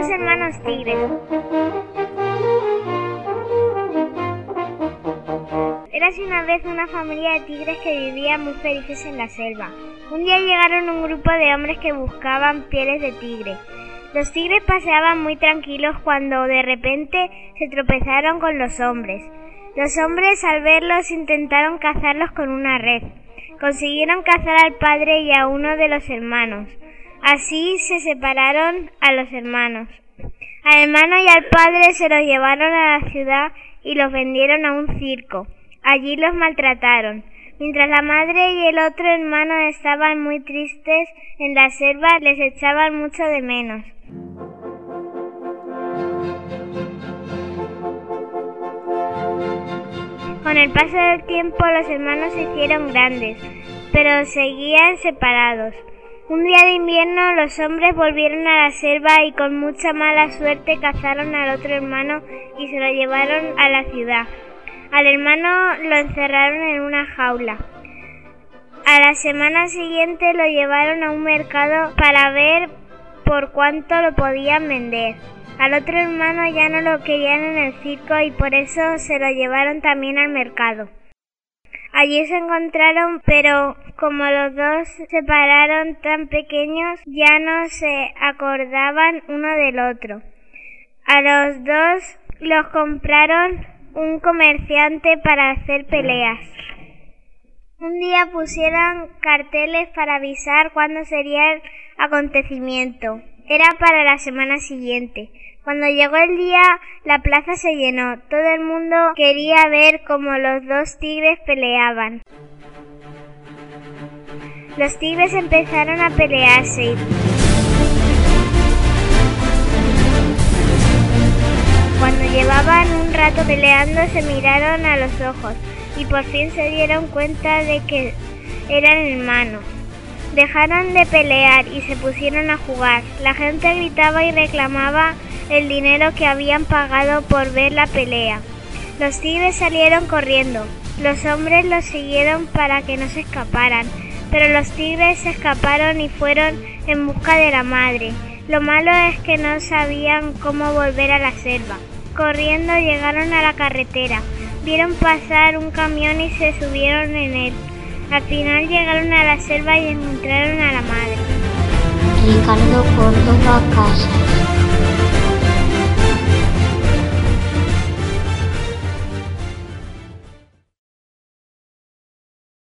Dos hermanos tigres. Érase una vez una familia de tigres que vivían muy felices en la selva. Un día llegaron un grupo de hombres que buscaban pieles de tigre. Los tigres paseaban muy tranquilos cuando de repente se tropezaron con los hombres. Los hombres al verlos intentaron cazarlos con una red. Consiguieron cazar al padre y a uno de los hermanos. Así se separaron a los hermanos. Al hermano y al padre se los llevaron a la ciudad y los vendieron a un circo. Allí los maltrataron. Mientras la madre y el otro hermano estaban muy tristes en la selva, les echaban mucho de menos. Con el paso del tiempo los hermanos se hicieron grandes, pero seguían separados. Un día de invierno los hombres volvieron a la selva y con mucha mala suerte cazaron al otro hermano y se lo llevaron a la ciudad. Al hermano lo encerraron en una jaula. A la semana siguiente lo llevaron a un mercado para ver por cuánto lo podían vender. Al otro hermano ya no lo querían en el circo y por eso se lo llevaron también al mercado. Allí se encontraron, pero como los dos se separaron tan pequeños, ya no se acordaban uno del otro. A los dos los compraron un comerciante para hacer peleas. Un día pusieron carteles para avisar cuándo sería el acontecimiento. Era para la semana siguiente. Cuando llegó el día, la plaza se llenó. Todo el mundo quería ver cómo los dos tigres peleaban. Los tigres empezaron a pelearse. Cuando llevaban un rato peleando, se miraron a los ojos y por fin se dieron cuenta de que eran hermanos. Dejaron de pelear y se pusieron a jugar. La gente gritaba y reclamaba el dinero que habían pagado por ver la pelea. Los tigres salieron corriendo. Los hombres los siguieron para que no se escaparan, pero los tigres se escaparon y fueron en busca de la madre. Lo malo es que no sabían cómo volver a la selva. Corriendo llegaron a la carretera. Vieron pasar un camión y se subieron en él. Al final llegaron a la selva y encontraron a la madre. Ricardo Córdoba Casas.